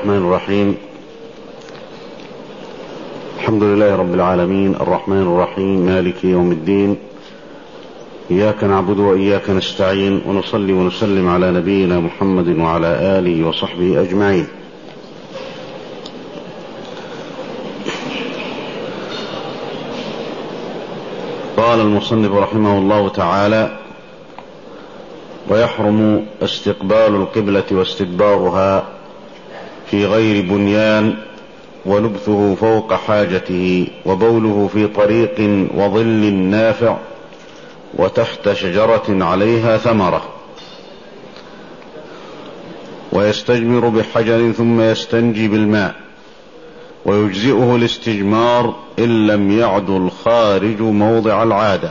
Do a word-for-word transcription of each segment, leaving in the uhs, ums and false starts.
الرحمن الرحيم. الحمد لله رب العالمين الرحمن الرحيم مالك يوم الدين، إياك نعبد وإياك نستعين، ونصلي ونسلم على نبينا محمد وعلى آله وصحبه أجمعين. قال المصنف رحمه الله تعالى: ويحرم استقبال القبلة واستدبارها في غير بنيان، ولبثه فوق حاجته، وبوله في طريق وظل نافع، وتحت شجرة عليها ثمرة، ويستجمر بحجر ثم يستنجي بالماء، ويجزئه الاستجمار إن لم يعد الخارج موضع العادة.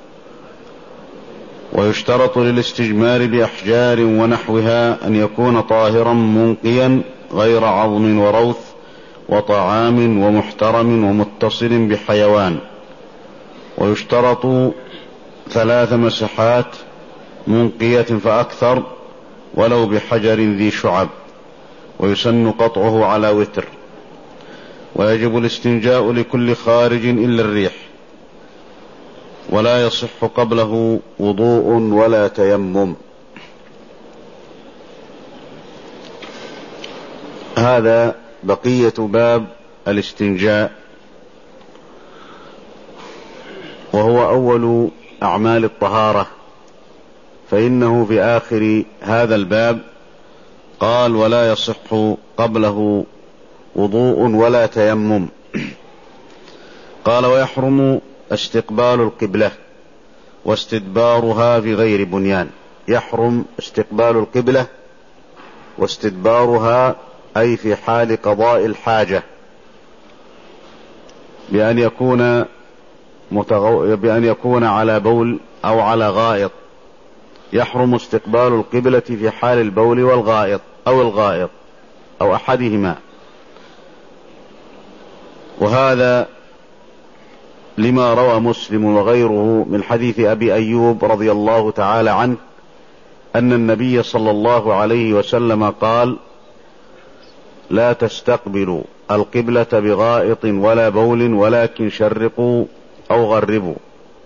ويشترط للاستجمار بأحجار ونحوها أن يكون طاهرا منقيا غير عظم وروث وطعام ومحترم ومتصل بحيوان. ويشترط ثلاث مسحات منقية فأكثر ولو بحجر ذي شعب، ويسن قطعه على وتر. ويجب الاستنجاء لكل خارج إلا الريح، ولا يصح قبله وضوء ولا تيمم. هذا بقية باب الاستنجاء، وهو أول أعمال الطهارة، فإنه في آخر هذا الباب قال: ولا يصح قبله وضوء ولا تيمم. قال: ويحرم استقبال القبلة واستدبارها في غير بنيان. يحرم استقبال القبلة واستدبارها أي في حال قضاء الحاجة، بأن يكون متغو... بأن يكون على بول أو على غائط. يحرم استقبال القبلة في حال البول والغائط أو الغائط أو أحدهما، وهذا لما روى مسلم وغيره من حديث أبي أيوب رضي الله تعالى عنه أن النبي صلى الله عليه وسلم قال: لا تستقبلوا القبلة بغائط ولا بول، ولكن شرقوا أو غربوا.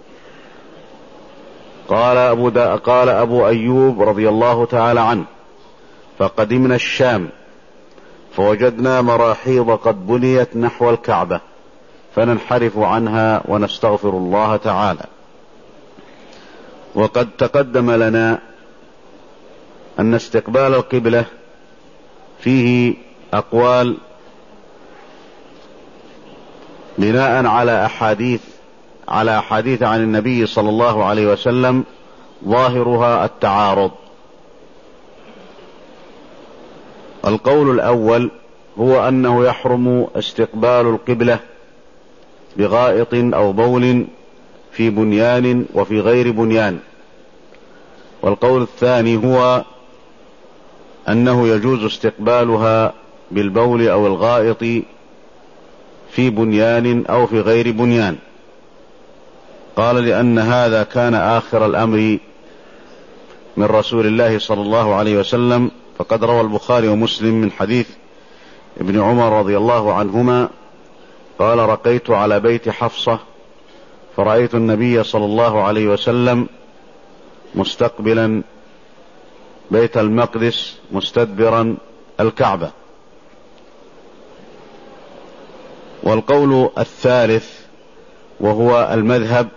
قال أبو, قال أبو أيوب رضي الله تعالى عنه: فقدمنا الشام فوجدنا مراحيض قد بنيت نحو الكعبة، فننحرف عنها ونستغفر الله تعالى. وقد تقدم لنا أن استقبال القبلة فيه أقوال بناء على أحاديث على أحاديث عن النبي صلى الله عليه وسلم ظاهرها التعارض. القول الأول هو أنه يحرم استقبال القبلة بغائط أو بول في بنيان وفي غير بنيان. والقول الثاني هو أنه يجوز استقبالها بالبول أو الغائط في بنيان أو في غير بنيان. قال: لأن هذا كان آخر الأمر من رسول الله صلى الله عليه وسلم، فقد روى البخاري ومسلم من حديث ابن عمر رضي الله عنهما قال: رقيت على بيت حفصة فرأيت النبي صلى الله عليه وسلم مستقبلا بيت المقدس مستدبرا الكعبة. والقول الثالث وهو المذهب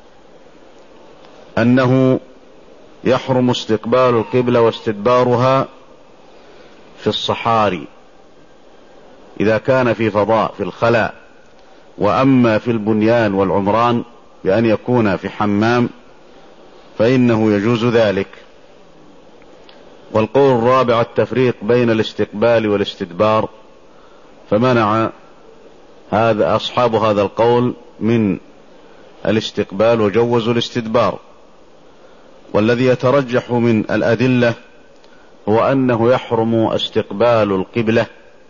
أنه يحرم استقبال القبلة واستدبارها في الصحاري إذا كان في فضاء في الخلاء، وأما في البنيان والعمران بأن يكون في حمام فإنه يجوز ذلك. والقول الرابع التفريق بين الاستقبال والاستدبار، فمنع هذا أصحاب هذا القول من الاستقبال وجوزوا الاستدبار. والذي يترجح من الأدلة هو أنه يحرم استقبال القبلة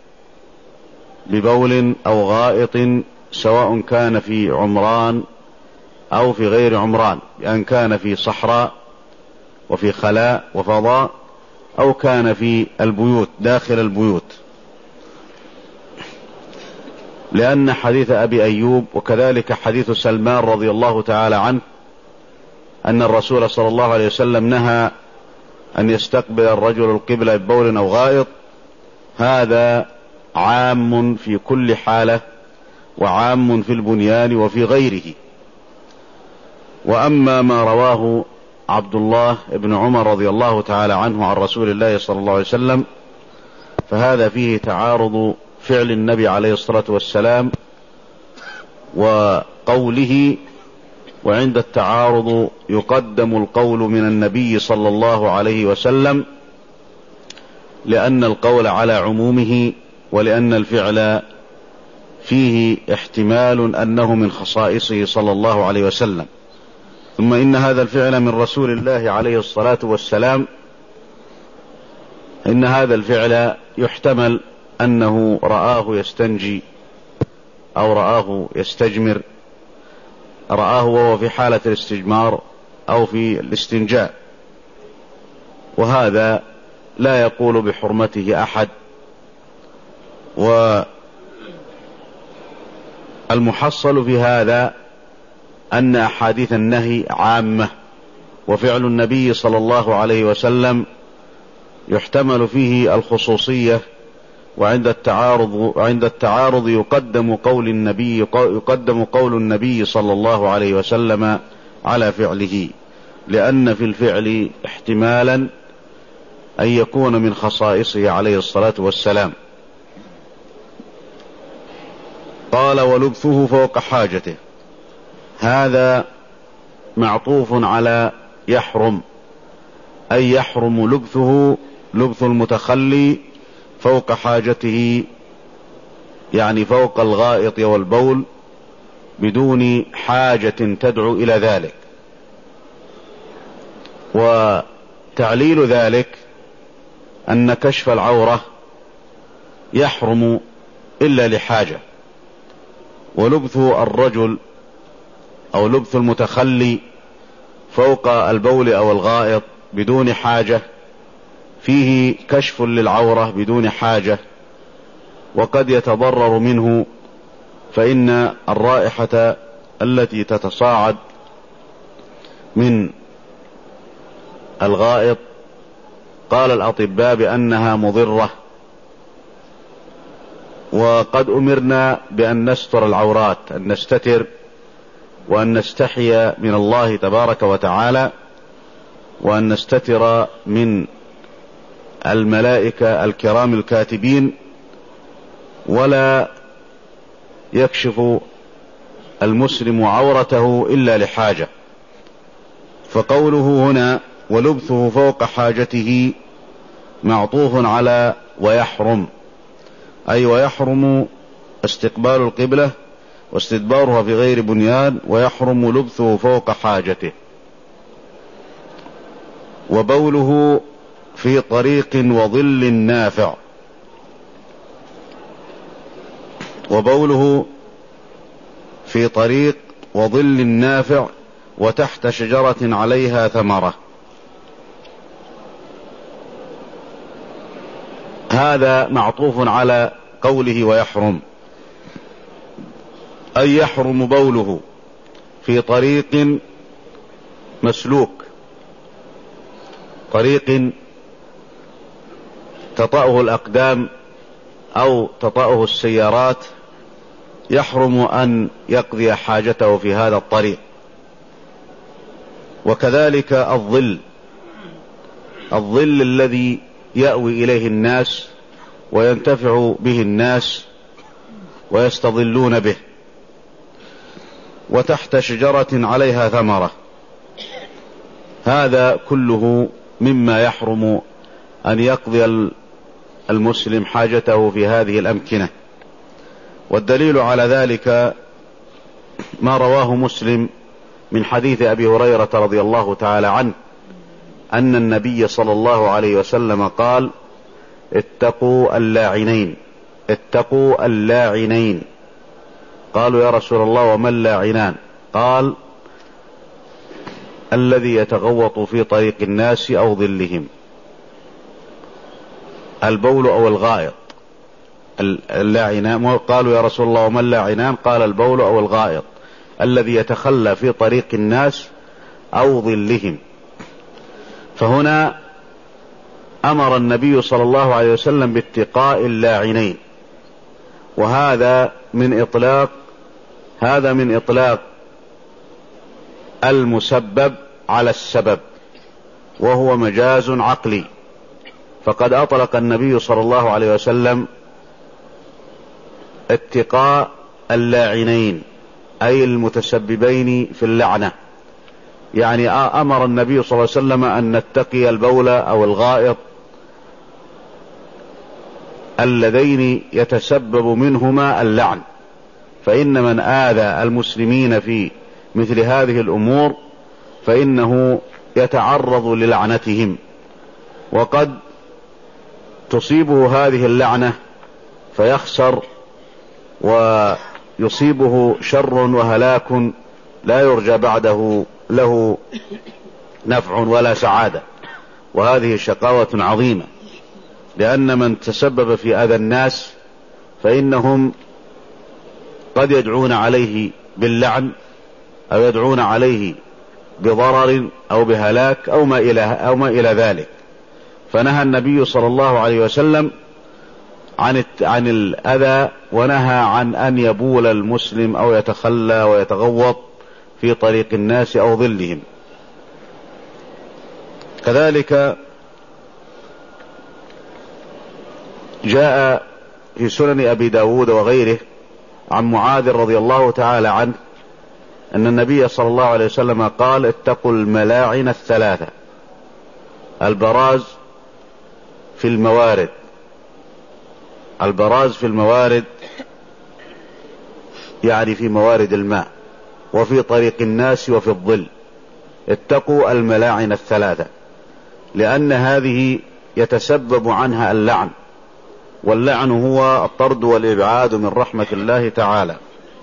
ببول أو غائط، سواء كان في عمران أو في غير عمران، بأن كان في صحراء وفي خلاء وفضاء، أو كان في البيوت داخل البيوت. لأن حديث أبي أيوب وكذلك حديث سلمان رضي الله تعالى عنه أن الرسول صلى الله عليه وسلم نهى أن يستقبل الرجل القبلة ببول أو غائط، هذا عام في كل حالة وعام في البنيان وفي غيره. وأما ما رواه عبد الله بن عمر رضي الله تعالى عنه عن رسول الله صلى الله عليه وسلم فهذا فيه تعارض فعل النبي عليه الصلاة والسلام وقوله، وعند التعارض يقدم القول من النبي صلى الله عليه وسلم لأن القول على عمومه، ولأن الفعل فيه احتمال أنه من خصائصه صلى الله عليه وسلم. ثم إن هذا الفعل من رسول الله عليه الصلاة والسلام، إن هذا الفعل يحتمل أنه رآه يستنجي أو رآه يستجمر، رآه وهو في حالة الاستجمار أو في الاستنجاء، وهذا لا يقول بحرمته أحد. والمحصل في هذا أن أحاديث النهي عامة، وفعل النبي صلى الله عليه وسلم يحتمل فيه الخصوصية، وعند التعارض عند التعارض يقدم قول النبي يقدم قول النبي صلى الله عليه وسلم على فعله، لأن في الفعل احتمالا أن يكون من خصائصه عليه الصلاة والسلام. قال ولبثه فوق حاجته، هذا معطوف على يحرم، أي يحرم لبثه لبث المتخلي فوق حاجته، يعني فوق الغائط والبول بدون حاجة تدعو إلى ذلك. وتعليل ذلك أن كشف العورة يحرم إلا لحاجة، ولبث الرجل أو لبث المتخلي فوق البول أو الغائط بدون حاجة فيه كشف للعورة بدون حاجة، وقد يتضرر منه، فإن الرائحة التي تتصاعد من الغائط قال الأطباء بأنها مضرة، وقد أمرنا بأن نستر العورات، أن نستتر وأن نستحي من الله تبارك وتعالى، وأن نستتر من الملائكة الكرام الكاتبين، ولا يكشف المسلم عورته إلا لحاجة. فقوله هنا ولبثه فوق حاجته معطوف على ويحرم، أي ويحرم استقبال القبلة واستدبارها في غير بنيان، ويحرم لبثه فوق حاجته. وبوله في طريق وظل نافع، وبوله في طريق وظل نافع وتحت شجرة عليها ثمرة، هذا معطوف على قوله ويحرم، أي يحرم بوله في طريق مسلوك، طريق تطأه الأقدام أو تطأه السيارات، يحرم أن يقضي حاجته في هذا الطريق. وكذلك الظل، الظل الذي يأوي إليه الناس وينتفع به الناس ويستظلون به، وتحت شجرة عليها ثمرة، هذا كله مما يحرم أن يقضي المسلم حاجته في هذه الأمكنة. والدليل على ذلك ما رواه مسلم من حديث أبي هريرة رضي الله تعالى عنه أن النبي صلى الله عليه وسلم قال اتقوا اللاعنين، اتقوا اللاعنين. قالوا يا رسول الله وما اللاعنان؟ قال الذي يتغوط في طريق الناس أو ظلهم، البول أو الغائط. اللاعنان. قالوا يا رسول الله وما اللاعنان؟ قال البول أو الغائط الذي يتخلى في طريق الناس أو ظلهم. فهنا أمر النبي صلى الله عليه وسلم باتقاء اللاعنين، وهذا من إطلاق هذا من إطلاق المسبب على السبب، وهو مجاز عقلي. فقد أطلق النبي صلى الله عليه وسلم اتقاء اللاعنين أي المتسببين في اللعنة، يعني أمر النبي صلى الله عليه وسلم أن نتقي البول أو الغائط اللذين يتسبب منهما اللعن، فإن من آذى المسلمين في مثل هذه الأمور فإنه يتعرض للعنتهم، وقد تصيبه هذه اللعنة فيخسر ويصيبه شر وهلاك لا يرجى بعده له نفع ولا سعادة، وهذه شقاوة عظيمة، لأن من تسبب في أذى الناس فإنهم قد يدعون عليه باللعن أو يدعون عليه بضرر أو بهلاك أو ما إلى أو ما إلى ذلك. فنهى النبي صلى الله عليه وسلم عن عن الأذى، ونهى عن أن يبول المسلم أو يتخلى ويتغوط في طريق الناس أو ظلهم. كذلك جاء في سنن أبي داود وغيره عن معاذ رضي الله تعالى عنه أن النبي صلى الله عليه وسلم قال: اتقوا الملاعن الثلاثة، البراز في الموارد البراز في الموارد يعني في موارد الماء، وفي طريق الناس، وفي الظل. اتقوا الملاعن الثلاثة، لأن هذه يتسبب عنها اللعن، واللعن هو الطرد والإبعاد من رحمة الله تعالى.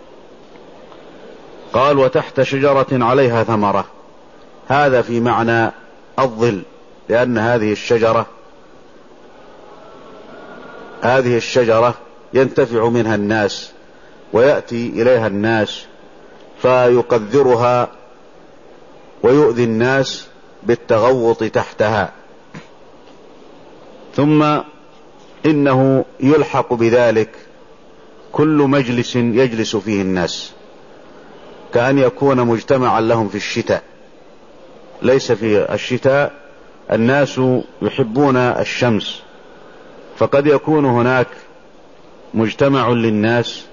قال: وتحت شجرة عليها ثمرة، هذا في معنى الظل، لأن هذه الشجرة هذه الشجرة ينتفع منها الناس، ويأتي إليها الناس فيقذرها ويؤذي الناس بالتغوط تحتها. ثم إنه يلحق بذلك كل مجلس يجلس فيه الناس، كأن يكون مجتمعا لهم في الشتاء. ليس في الشتاء الناس يحبون الشمس، فقد يكون هناك مجتمع للناس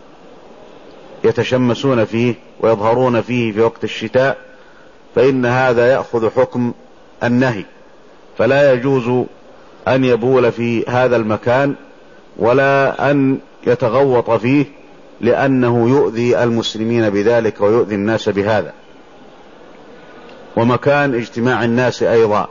يتشمسون فيه ويظهرون فيه في وقت الشتاء، فإن هذا يأخذ حكم النهي، فلا يجوز أن يبول في هذا المكان ولا أن يتغوط فيه، لأنه يؤذي المسلمين بذلك ويؤذي الناس بهذا، ومكان اجتماع الناس أيضا.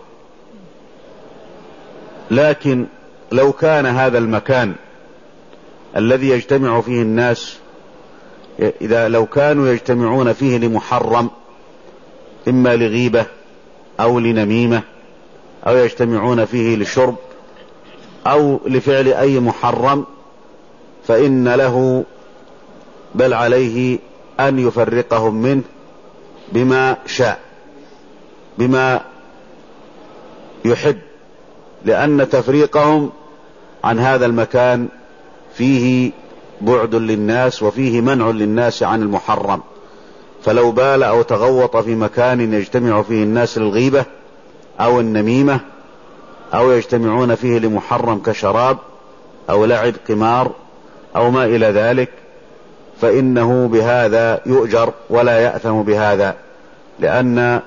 لكن لو كان هذا المكان الذي يجتمع فيه الناس، إذا لو كانوا يجتمعون فيه لمحرم، إما لغيبة أو لنميمة، أو يجتمعون فيه لشرب أو لفعل أي محرم، فإن له بل عليه أن يفرقهم منه بما شاء، بما يحب، لأن تفريقهم عن هذا المكان فيه بعد للناس وفيه منع للناس عن المحرم. فلو بال أو تغوط في مكان يجتمع فيه الناس للغيبة أو النميمة، أو يجتمعون فيه لمحرم كشراب أو لعب قمار أو ما إلى ذلك، فإنه بهذا يؤجر ولا يأثم بهذا، لأن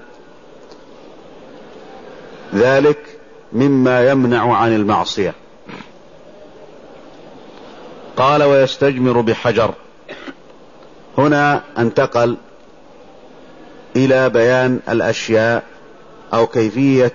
ذلك مما يمنع عن المعصية. قال: ويستجمر بحجر. هنا انتقل إلى بيان الأشياء أو كيفية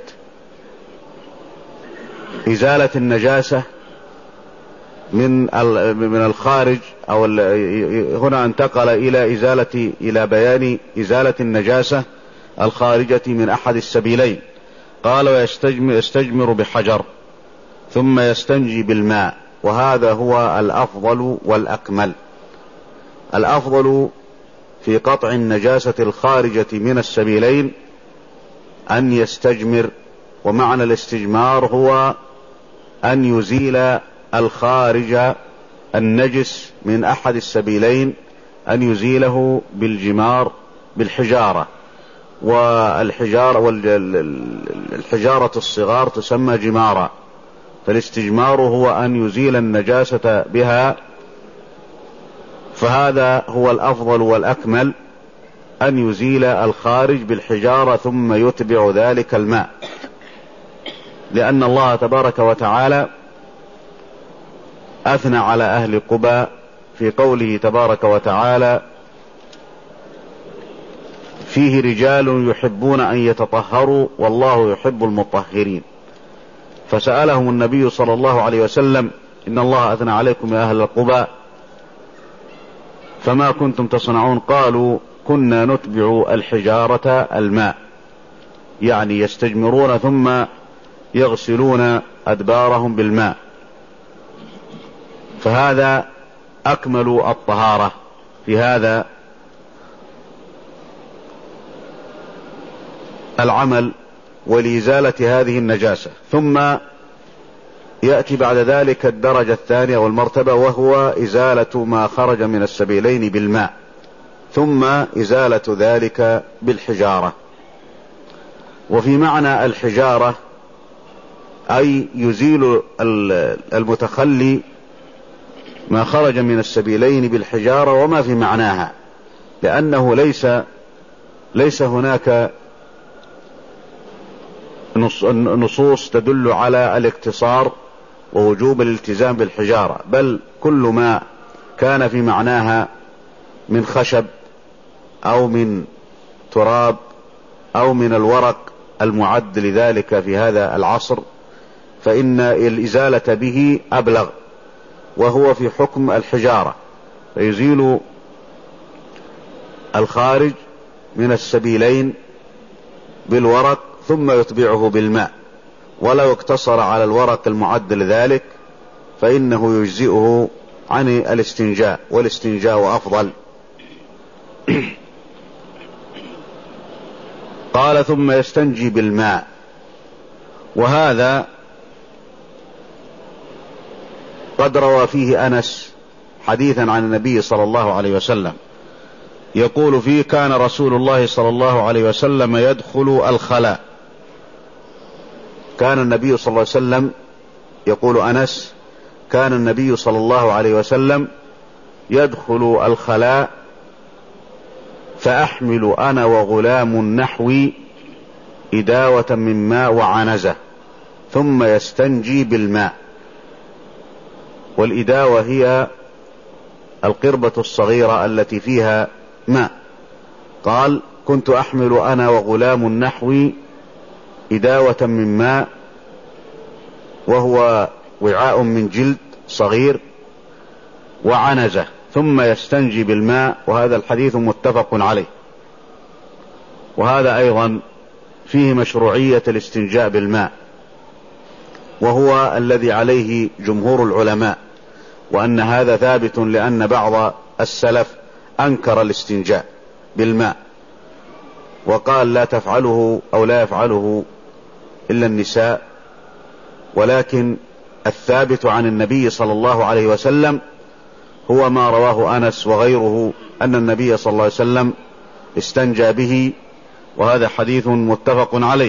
إزالة النجاسة من من الخارج، أو هنا انتقل إلى إزالة إلى بيان إزالة النجاسة الخارجة من أحد السبيلين. قال: ويستجمر يستجمر بحجر ثم يستنجي بالماء، وهذا هو الأفضل والأكمل. الأفضل في قطع النجاسة الخارجة من السبيلين أن يستجمر، ومعنى الاستجمار هو أن يزيل الخارج النجس من أحد السبيلين، أن يزيله بالجمار بالحجارة، والحجارة والحجارة الصغار تسمى جمارا، فالاستجمار هو أن يزيل النجاسة بها، فهذا هو الأفضل والأكمل، أن يزيل الخارج بالحجارة ثم يتبع ذلك الماء، لأن الله تبارك وتعالى أثنى على أهل قباء في قوله تبارك وتعالى: فيه رجال يحبون أن يتطهروا والله يحب المطهرين. فسألهم النبي صلى الله عليه وسلم: إن الله أثنى عليكم يا أهل القباء فما كنتم تصنعون؟ قالوا: كنا نتبع الحجارة الماء، يعني يستجمرون ثم يغسلون أدبارهم بالماء، فهذا أكمل الطهارة في هذا العمل ولإزالة هذه النجاسة. ثم يأتي بعد ذلك الدرجة الثانية والمرتبة، وهو إزالة ما خرج من السبيلين بالماء، ثم إزالة ذلك بالحجارة. وفي معنى الحجارة أي يزيل المتخلي ما خرج من السبيلين بالحجارة وما في معناها، لأنه ليس ليس هناك نصوص تدل على الاقتصار ووجوب الالتزام بالحجارة، بل كل ما كان في معناها من خشب أو من تراب أو من الورق المعد لذلك في هذا العصر فإن الإزالة به أبلغ، وهو في حكم الحجارة، فيزيل الخارج من السبيلين بالورق ثم يتبعه بالماء، ولو اقتصر على الورق المعد لذلك فإنه يجزئه عن الاستنجاء، والاستنجاء أفضل. قال: ثم يستنجي بالماء. وهذا قد روى فيه أنس حديثا عن النبي صلى الله عليه وسلم يقول فيه: كان رسول الله صلى الله عليه وسلم يدخل الخلاء. كان النبي صلى الله عليه وسلم، يقول أنس، كان النبي صلى الله عليه وسلم يدخل الخلاء فأحمل أنا وغلام نحوي إداوة من ماء وعنزة ثم يستنجي بالماء. والإداوة هي القربة الصغيرة التي فيها ماء. قال: كنت أحمل أنا وغلام نحوي إداوة من ماء، وهو وعاء من جلد صغير، وعنزة ثم يستنجي بالماء. وهذا الحديث متفق عليه. وهذا أيضا فيه مشروعية الاستنجاء بالماء، وهو الذي عليه جمهور العلماء، وأن هذا ثابت لأن بعض السلف أنكر الاستنجاء بالماء وقال لا تفعله أو لا يفعله إلا النساء، ولكن الثابت عن النبي صلى الله عليه وسلم هو ما رواه أنس وغيره أن النبي صلى الله عليه وسلم استنجى به، وهذا حديث متفق عليه.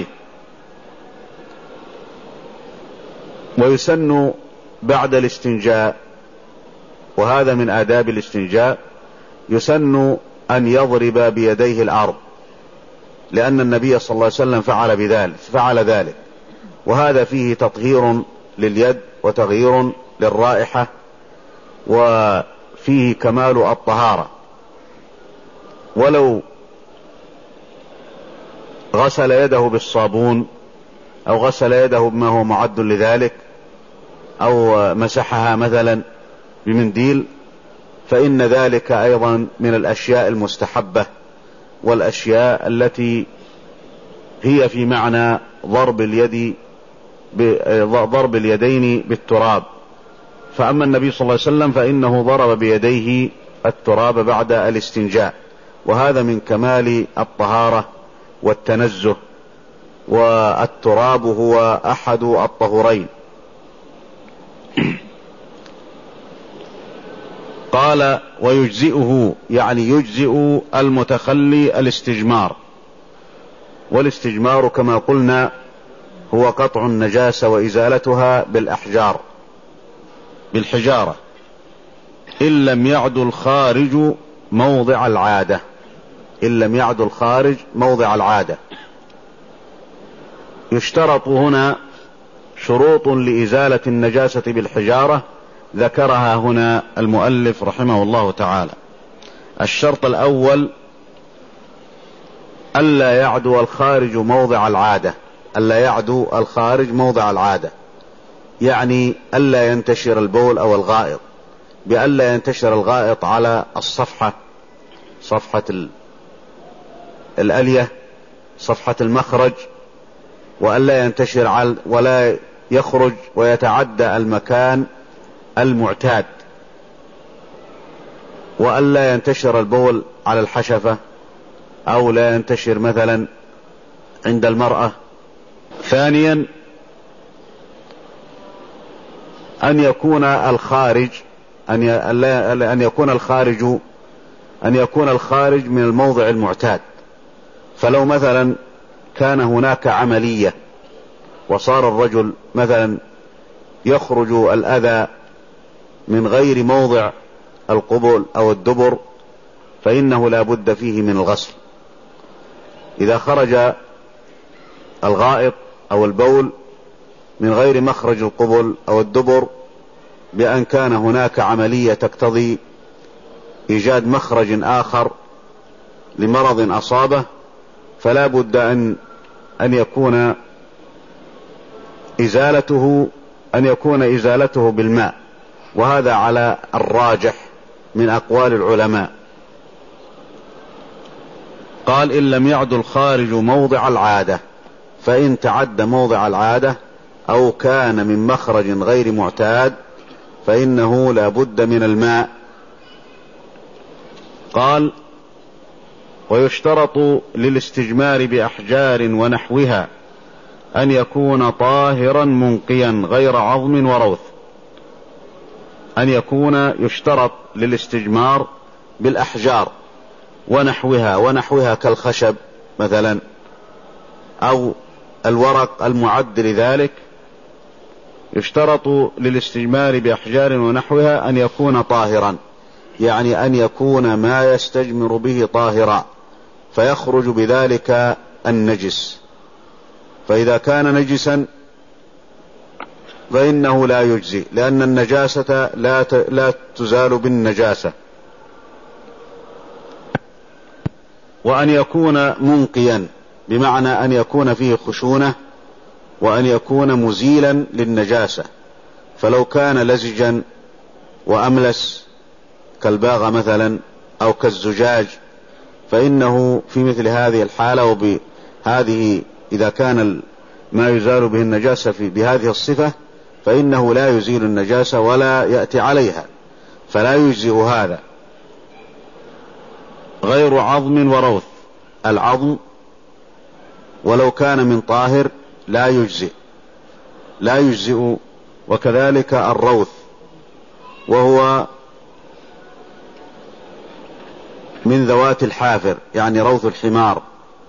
ويسن بعد الاستنجاء، وهذا من آداب الاستنجاء، يسن أن يضرب بيديه الأرض، لأن النبي صلى الله عليه وسلم فعل بذلك فعل ذلك وهذا فيه تطهير لليد وتغيير للرائحة، وفيه كمال الطهارة. ولو غسل يده بالصابون أو غسل يده بما هو معد لذلك أو مسحها مثلا بمنديل فإن ذلك أيضا من الأشياء المستحبة، والأشياء التي هي في معنى ضرب اليد ضرب اليدين بالتراب فأما النبي صلى الله عليه وسلم فإنه ضرب بيديه التراب بعد الاستنجاء، وهذا من كمال الطهارة والتنزه، والتراب هو أحد الطهورين. قال ويجزئه، يعني يجزئ المتخلي الاستجمار، والاستجمار كما قلنا هو قطع النجاسة وإزالتها بالأحجار بالحجارة، إن لم يعد الخارج موضع العادة إن لم يعد الخارج موضع العادة. يشترط هنا شروط لإزالة النجاسة بالحجارة ذكرها هنا المؤلف رحمه الله تعالى. الشرط الأول ألا يعدو الخارج موضع العادة ألا يعدو الخارج موضع العادة يعني ألا ينتشر البول أو الغائط، بألا ينتشر الغائط على الصفحة، صفحة الألية، صفحة المخرج، وألا ينتشر على ولا يخرج ويتعدى المكان المعتاد، وألا ينتشر البول على الحشفة، أو لا ينتشر مثلا عند المرأة. ثانيا أن يكون الخارج أن يكون الخارج أن يكون الخارج من الموضع المعتاد. فلو مثلا كان هناك عملية وصار الرجل مثلا يخرج الأذى من غير موضع القبول أو الدبر، فإنه لا بد فيه من الغسل. إذا خرج الغائط أو البول من غير مخرج القبل أو الدبر بأن كان هناك عملية تقتضي إيجاد مخرج آخر لمرض أصابه، فلا بد أن أن يكون إزالته أن يكون إزالته بالماء، وهذا على الراجح من أقوال العلماء. قال إن لم يعد الخارج موضع العادة، فإن تعد موضع العادة أو كان من مخرج غير معتاد فإنه لا بد من الماء. قال ويشترط للاستجمار بأحجار ونحوها أن يكون طاهرا منقيا غير عظم وروث. أن يكون يشترط للاستجمار بالأحجار ونحوها ونحوها كالخشب مثلا أو الورق المعد لذلك. يشترط للاستجمار بأحجار ونحوها أن يكون طاهرا، يعني أن يكون ما يستجمر به طاهرا فيخرج بذلك النجس. فإذا كان نجسا فإنه لا يجزي، لأن النجاسة لا لا تزال بالنجاسة. وأن يكون منقيا بمعنى أن يكون فيه خشونة، وأن يكون مزيلا للنجاسة. فلو كان لزجا وأملس كالباغة مثلا أو كالزجاج فإنه في مثل هذه الحالة وبهذه إذا كان ما يزال به النجاسة في بهذه الصفة فإنه لا يزيل النجاسة ولا يأتي عليها، فلا يجزئ هذا. غير عظم وروث، العظم ولو كان من طاهر لا يجزئ لا يجزئ وكذلك الروث وهو من ذوات الحافر، يعني روث الحمار.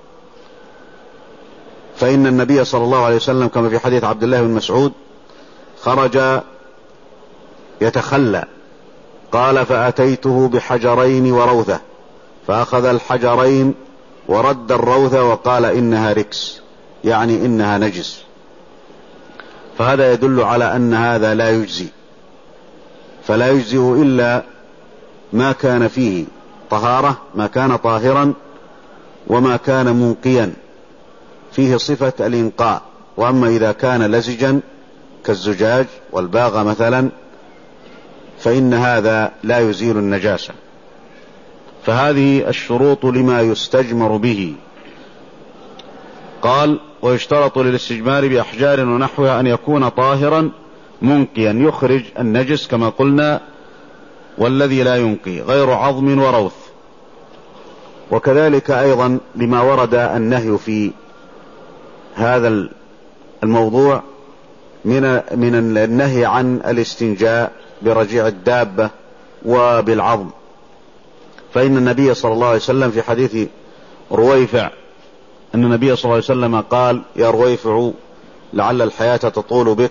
فإن النبي صلى الله عليه وسلم كما في حديث عبد الله بن مسعود خرج يتخلى، قال فأتيته بحجرين وروثة، فأخذ الحجرين ورد الروثة وقال إنها ركس، يعني إنها نجس. فهذا يدل على أن هذا لا يجزي، فلا يجزئ إلا ما كان فيه طهارة، ما كان طاهرا وما كان منقيا فيه صفة الإنقاء. وأما إذا كان لزجا كالزجاج والباغة مثلا فإن هذا لا يزيل النجاسة. فهذه الشروط لما يستجمر به. قال ويشترط للاستجمار بأحجار ونحوها أن يكون طاهرا منقيا يخرج النجس كما قلنا، والذي لا ينقي غير عظم وروث. وكذلك أيضا لما ورد النهي في هذا الموضوع من من النهي عن الاستنجاء برجيع الدابة وبالعظم، فإن النبي صلى الله عليه وسلم في حديث رويفع أن النبي صلى الله عليه وسلم قال: يا رويفع لعل الحياة تطول بك،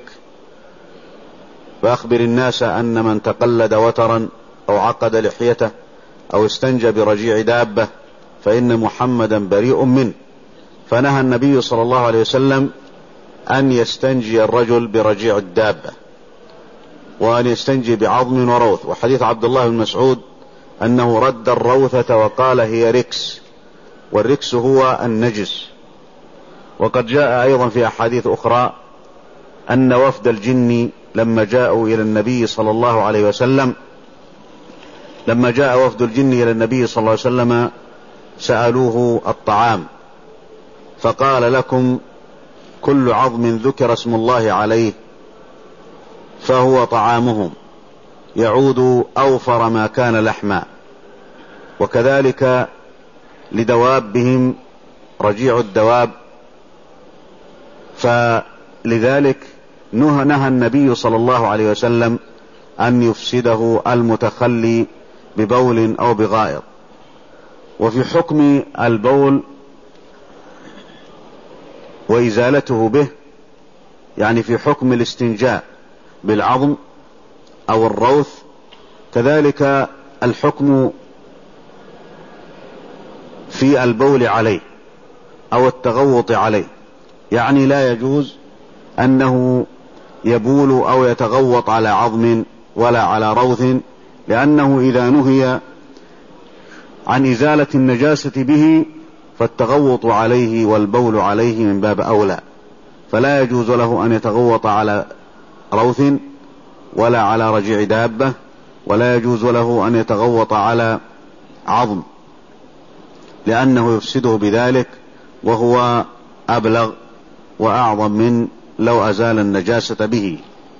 فأخبر الناس أن من تقلد وترا أو عقد لحيته أو استنجى برجيع دابة فإن محمدا بريء منه. فنهى النبي صلى الله عليه وسلم أن يستنجي الرجل برجيع الدابة وأن يستنجي بعظم وروث. وحديث عبد الله بن مسعود أنه رد الروثة وقال: هي ركس، والركس هو النجس. وقد جاء أيضا في أحاديث أخرى أن وفد الجن لما جاءوا إلى النبي صلى الله عليه وسلم لما جاء وفد الجن إلى النبي صلى الله عليه وسلم سألوه الطعام، فقال: لكم كل عظم ذكر اسم الله عليه فهو طعامهم، يعود أوفر ما كان لحما. وكذلك لدوابهم رجيع الدواب، فلذلك نهى النبي صلى الله عليه وسلم أن يفسده المتخلي ببول أو بغائط. وفي حكم البول وإزالته به، يعني في حكم الاستنجاء بالعظم أو الروث، كذلك الحكم في البول عليه أو التغوط عليه، يعني لا يجوز أنه يبول أو يتغوط على عظم ولا على روث، لأنه إذا نهي عن إزالة النجاسة به فالتغوط عليه والبول عليه من باب أولى، فلا يجوز له أن يتغوط على روث ولا على رجيع دابة، ولا يجوز له أن يتغوط على عظم، لأنه يفسده بذلك، وهو أبلغ وأعظم من لو أزال النجاسة به.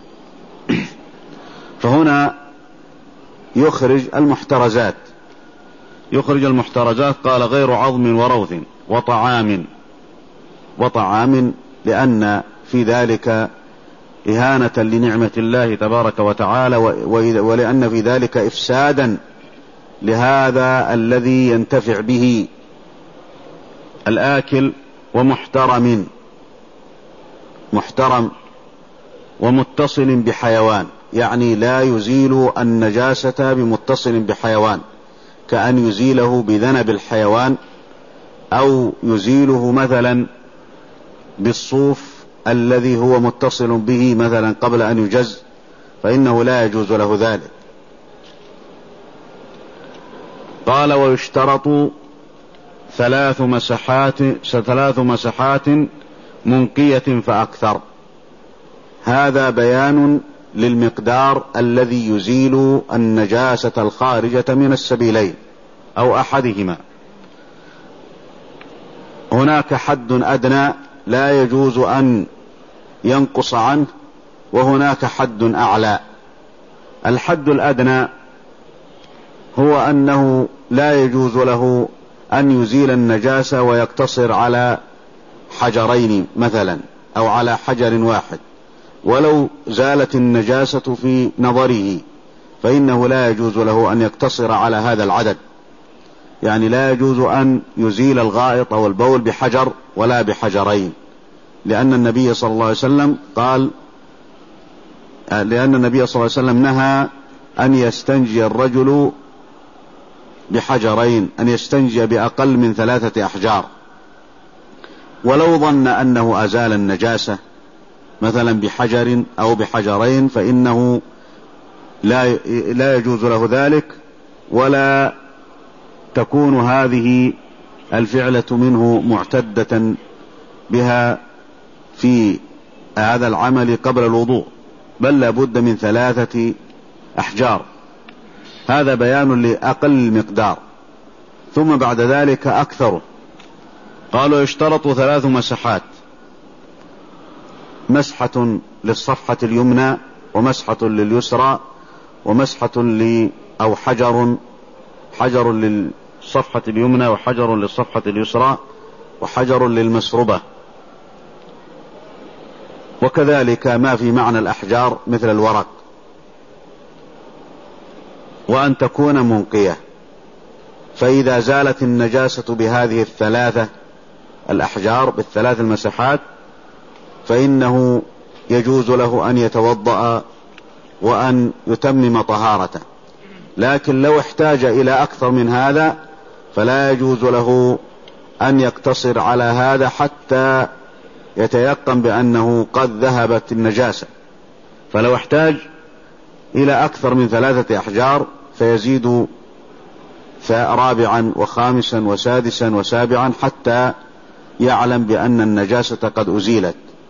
فهنا يخرج المحترزات يخرج المحترزات قال: غير عظم وروث وطعام وطعام لأن في ذلك إهانة لنعمة الله تبارك وتعالى، ولأن في ذلك إفسادا لهذا الذي ينتفع به الآكل. ومحترم محترم ومتصل بحيوان، يعني لا يزيل النجاسة بمتصل بحيوان، كأن يزيله بذنب الحيوان أو يزيله مثلا بالصوف الذي هو متصل به مثلا قبل أن يجز، فإنه لا يجوز له ذلك. قال: ويشترط ثلاث مسحات ثلاث مسحات منقية فأكثر. هذا بيان للمقدار الذي يزيل النجاسة الخارجة من السبيلين أو أحدهما. هناك حد أدنى لا يجوز أن ينقص عنه، وهناك حد أعلى. الحد الأدنى هو أنه لا يجوز له أن يزيل النجاسة ويقتصر على حجرين مثلا أو على حجر واحد، ولو زالت النجاسة في نظره فإنه لا يجوز له أن يقتصر على هذا العدد، يعني لا يجوز أن يزيل الغائط أو البول بحجر ولا بحجرين، لأن النبي صلى الله عليه وسلم قال لأن النبي صلى الله عليه وسلم نهى أن يستنجي الرجل بحجرين، أن يستنجي بأقل من ثلاثة أحجار. ولو ظن أنه أزال النجاسة مثلا بحجر أو بحجرين فإنه لا لا يجوز له ذلك، ولا تكون هذه الفعلة منه معتدة بها في هذا العمل قبل الوضوء، بل لا بد من ثلاثة أحجار. هذا بيان لأقل المقدار، ثم بعد ذلك أكثره. قالوا: يشترط ثلاث مسحات: مسحة للصفحة اليمنى ومسحة لليسرى ومسحة ل أو حجر حجر للصفحة اليمنى وحجر للصفحة اليسرى وحجر للمسربة. وكذلك ما في معنى الأحجار مثل الورق، وأن تكون منقية. فإذا زالت النجاسة بهذه الثلاثة الأحجار بالثلاث المسحات فإنه يجوز له أن يتوضأ وأن يتمم طهارته. لكن لو احتاج إلى أكثر من هذا فلا يجوز له أن يقتصر على هذا حتى يتيقن بأنه قد ذهبت النجاسة. فلو احتاج إلى أكثر من ثلاثة أحجار فيزيد رابعا وخامسا وسادسا وسابعا حتى يعلم بأن النجاسة قد أزيلت.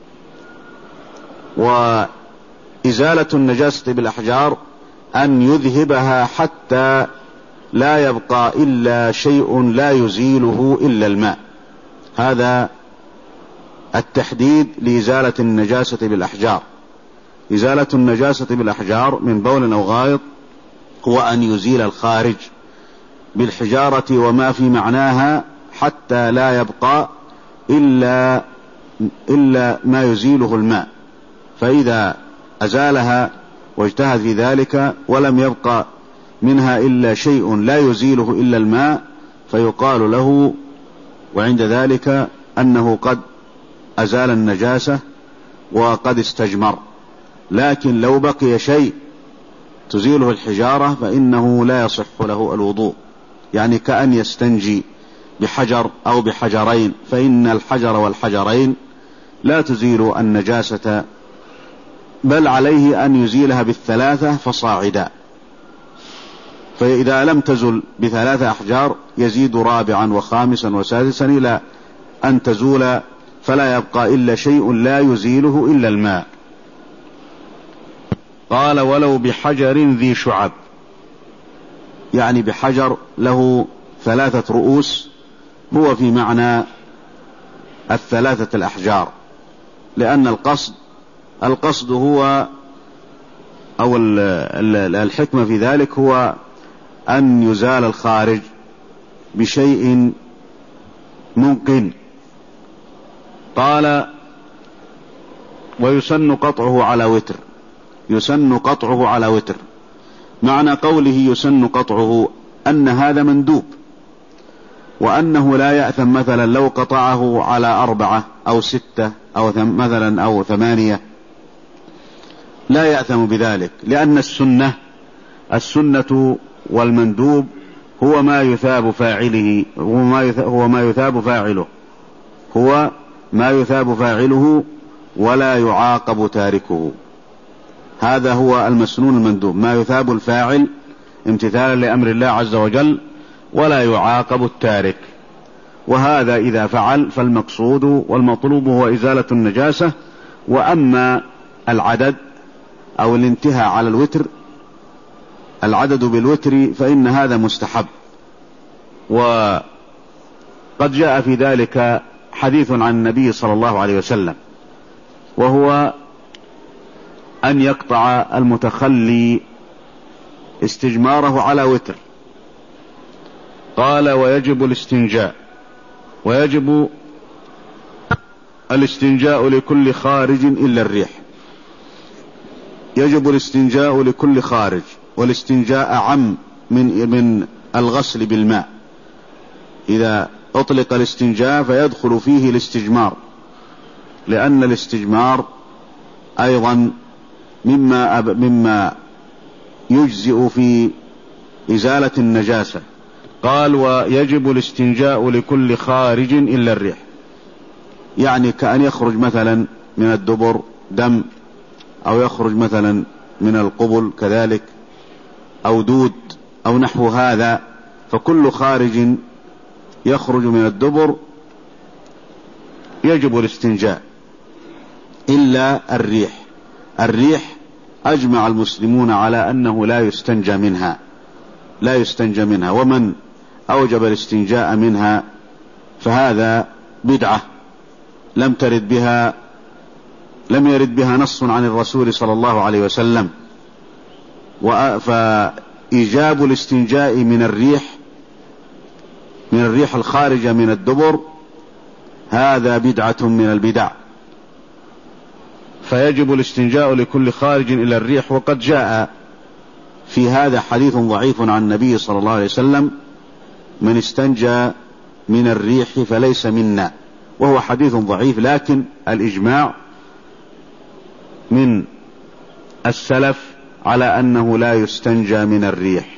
وإزالة النجاسة بالأحجار أن يذهبها حتى لا يبقى إلا شيء لا يزيله إلا الماء. هذا التحديد لإزالة النجاسة بالأحجار. إزالة النجاسة بالأحجار من بول أو غائط هو أن يزيل الخارج بالحجارة وما في معناها حتى لا يبقى إلا, إلا ما يزيله الماء. فإذا أزالها واجتهد في ذلك ولم يبقى منها إلا شيء لا يزيله إلا الماء فيقال له وعند ذلك أنه قد أزال النجاسة وقد استجمر. لكن لو بقي شيء تزيله الحجارة فإنه لا يصح له الوضوء، يعني كأن يستنجي بحجر أو بحجرين، فإن الحجر والحجرين لا تزيل النجاسة، بل عليه أن يزيلها بالثلاثة فصاعدا. فإذا لم تزل بثلاثة أحجار يزيد رابعا وخامسا وسادسا إلى أن تزول فلا يبقى إلا شيء لا يزيله إلا الماء. قال ولو بحجر ذي شعب، يعني بحجر له ثلاثة رؤوس، هو في معنى الثلاثة الأحجار، لأن القصد القصد هو أو الحكمة في ذلك هو أن يزال الخارج بشيء ممكن. قال ويسن قطعه على وتر، يسن قطعه على وتر. معنى قوله يسن قطعه أن هذا مندوب، وأنه لا يأثم مثلا لو قطعه على أربعة أو ستة أو مثلا أو ثمانية، لا يأثم بذلك، لأن السنة السنة والمندوب هو ما يثاب فاعله هو ما يثاب فاعله هو ما يثاب فاعله ولا يعاقب تاركه. هذا هو المسنون المندوب، ما يثاب الفاعل امتثالا لأمر الله عز وجل ولا يعاقب التارك. وهذا إذا فعل فالمقصود والمطلوب هو إزالة النجاسة. وأما العدد أو الانتهاء على الوتر، العدد بالوتر، فإن هذا مستحب. وقد جاء في ذلك حديث عن النبي صلى الله عليه وسلم، وهو أن يقطع المتخلي استجماره على وتر. قال ويجب الاستنجاء، ويجب الاستنجاء لكل خارج إلا الريح. يجب الاستنجاء لكل خارج، والاستنجاء عم من من الغسل بالماء. إذا أطلق الاستنجاء فيدخل فيه الاستجمار، لأن الاستجمار أيضا مما مما يجزئ في إزالة النجاسة. قال ويجب الاستنجاء لكل خارج إلا الريح، يعني كأن يخرج مثلا من الدبر دم، أو يخرج مثلا من القبل كذلك، أو دود أو نحو هذا، فكل خارج يخرج من الدبر يجب الاستنجاء إلا الريح. الريح أجمع المسلمون على أنه لا يستنجى منها لا يستنجى منها ومن أوجب الاستنجاء منها فهذا بدعة لم ترد بها لم يرد بها نص عن الرسول صلى الله عليه وسلم. فإيجاب الاستنجاء من الريح من الريح الخارجة من الدبر هذا بدعة من البدع، فيجب الاستنجاء لكل خارج إلى الريح. وقد جاء في هذا حديث ضعيف عن النبي صلى الله عليه وسلم: من استنجى من الريح فليس منا، وهو حديث ضعيف، لكن الإجماع من السلف على أنه لا يستنجى من الريح.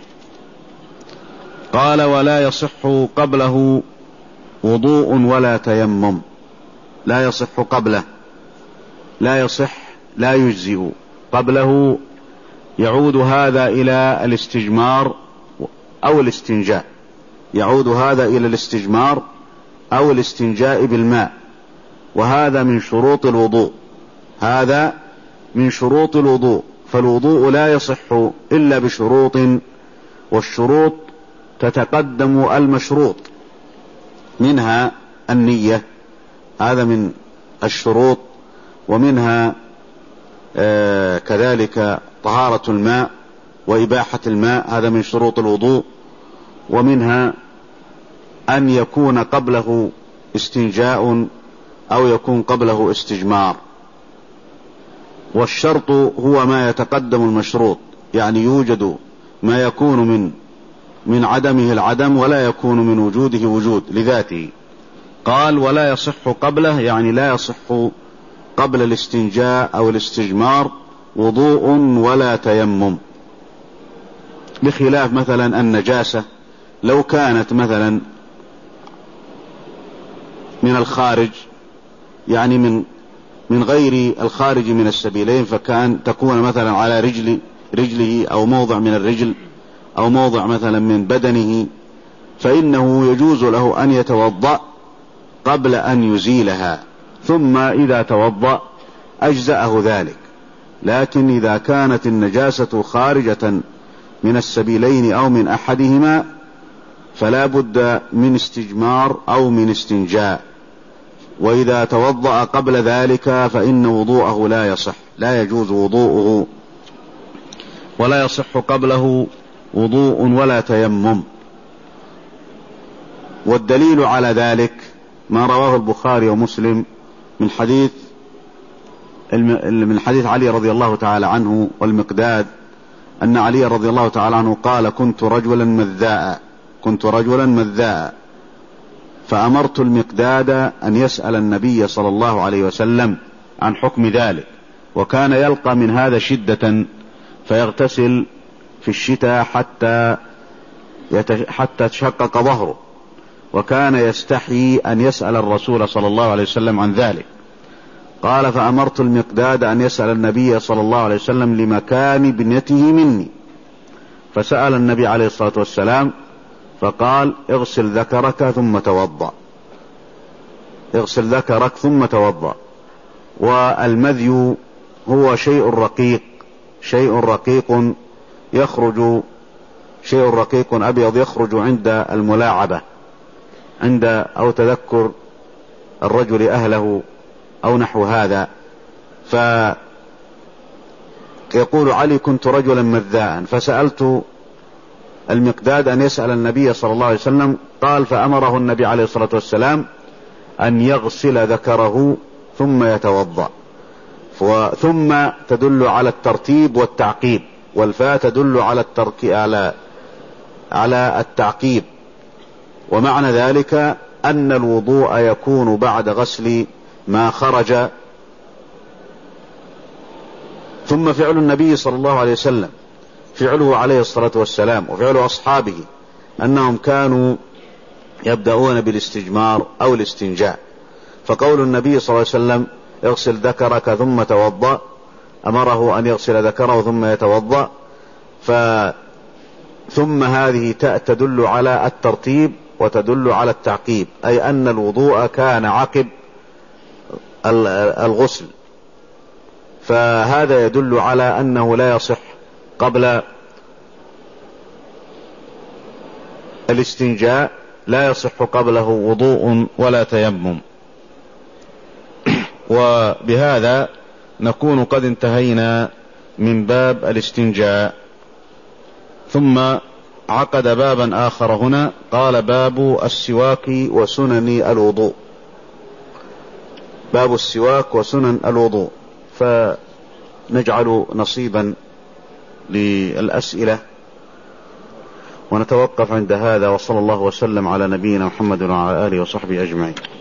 قال: ولا يصح قبله وضوء ولا تيمم. لا يصح قبله، لا يصح، لا يجزئ. قبله يعود هذا إلى الاستجمار أو الاستنجاء، يعود هذا إلى الاستجمار أو الاستنجاء بالماء، وهذا من شروط الوضوء، هذا من شروط الوضوء. فالوضوء لا يصح إلا بشروط، والشروط تتقدم المشروط، منها النية، هذا من الشروط، ومنها آه كذلك طهارة الماء وإباحة الماء، هذا من شروط الوضوء. ومنها أن يكون قبله استنجاء أو يكون قبله استجمار. والشرط هو ما يتقدم المشروط، يعني يوجد ما يكون من من عدمه العدم ولا يكون من وجوده وجود لذاته. قال: ولا يصح قبله، يعني لا يصح قبل الاستنجاء أو الاستجمار وضوء ولا تيمم، بخلاف مثلا النجاسة. لو كانت مثلا من الخارج، يعني من من غير الخارج من السبيلين، فكان تكون مثلا على رجل رجله أو موضع من الرجل أو موضع مثلا من بدنه، فإنه يجوز له أن يتوضأ قبل أن يزيلها، ثم إذا توضأ أجزأه ذلك. لكن إذا كانت النجاسة خارجة من السبيلين أو من أحدهما فلا بد من استجمار أو من استنجاء، وإذا توضأ قبل ذلك فإن وضوءه لا يصح، لا يجوز وضوءه، ولا يصح قبله وضوء ولا تيمم. والدليل على ذلك ما رواه البخاري ومسلم من حديث من حديث علي رضي الله تعالى عنه والمقداد، أن علي رضي الله تعالى عنه قال: كنت رجلا مذاء كنت رجلا مذاء فأمرت المقداد أن يسأل النبي صلى الله عليه وسلم عن حكم ذلك، وكان يلقى من هذا شدة فيغتسل في الشتاء حتى حتى تشقق ظهره، وكان يستحيي أن يسأل الرسول صلى الله عليه وسلم عن ذلك. قال: فأمرت المقداد أن يسأل النبي صلى الله عليه وسلم لمكان بنيته مني، فسأل النبي عليه الصلاة والسلام فقال: اغسل ذكرك ثم توضأ، اغسل ذكرك ثم توضأ. والمذي هو شيء رقيق، شيء رقيق يخرج شيء رقيق أبيض يخرج عند الملاعبة، عند أو تذكر الرجل أهله أو نحو هذا. فيقول علي: كنت رجلا مذاء فسألت المقداد أن يسأل النبي صلى الله عليه وسلم، قال: فأمره النبي عليه الصلاة والسلام أن يغسل ذكره ثم يتوضأ. ثم تدل على الترتيب والتعقيب، والفاء تدل على الترك على على التعقيب. ومعنى ذلك أن الوضوء يكون بعد غسل ما خرج. ثم فعل النبي صلى الله عليه وسلم، فعله عليه الصلاة والسلام وفعل أصحابه أنهم كانوا يبدأون بالاستجمار أو الاستنجاء. فقول النبي صلى الله عليه وسلم: اغسل ذكرك ثم توضأ، أمره أن يغسل ذكره ثم يتوضأ. ف ثم هذه تدل على الترتيب وتدل على التعقيب، أي أن الوضوء كان عقب الغسل، فهذا يدل على أنه لا يصح قبل الاستنجاء، لا يصح قبله وضوء ولا تيمم. وبهذا نكون قد انتهينا من باب الاستنجاء. ثم عقد بابا آخر هنا، قال باب السواك وسنن الوضوء. باب السواك وسنن الوضوء. فنجعل نصيبا للأسئلة ونتوقف عند هذا، وصلى الله وسلم على نبينا محمد وعلى آله وصحبه أجمعين.